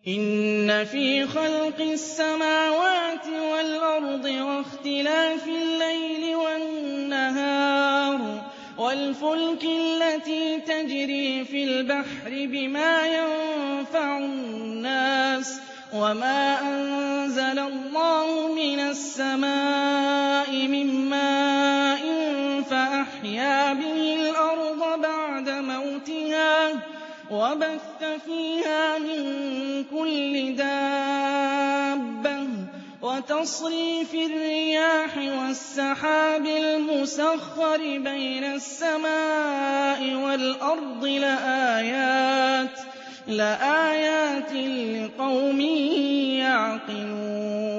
إِنَّ فِي خَلْقِ السَّمَاوَاتِ وَالْأَرْضِ وَاخْتِلَافِ اللَّيْلِ وَالنَّهَارِ وَالْفُلْكِ الَّتِي تَجْرِي فِي الْبَحْرِ بِمَا يَنفَعُ النَّاسَ وَمَا أَنزَلَ اللَّهُ مِنَ السَّمَاءِ مِن مَّاءٍ فَأَحْيَا بِهِ الْأَرْضَ بَعْدَ مَوْتِهَا وَبَثَّ فِيهَا مِن كُلِّ دَابَّةٍ وَتَصْرِيفِ الرِّيَاحِ وَالسَّحَابِ الْمُسَخَّرِ بَيْنَ السَّمَاءِ وَالْأَرْضِ لَآيَاتٍ لِّقَوْمٍ يَعْقِلُونَ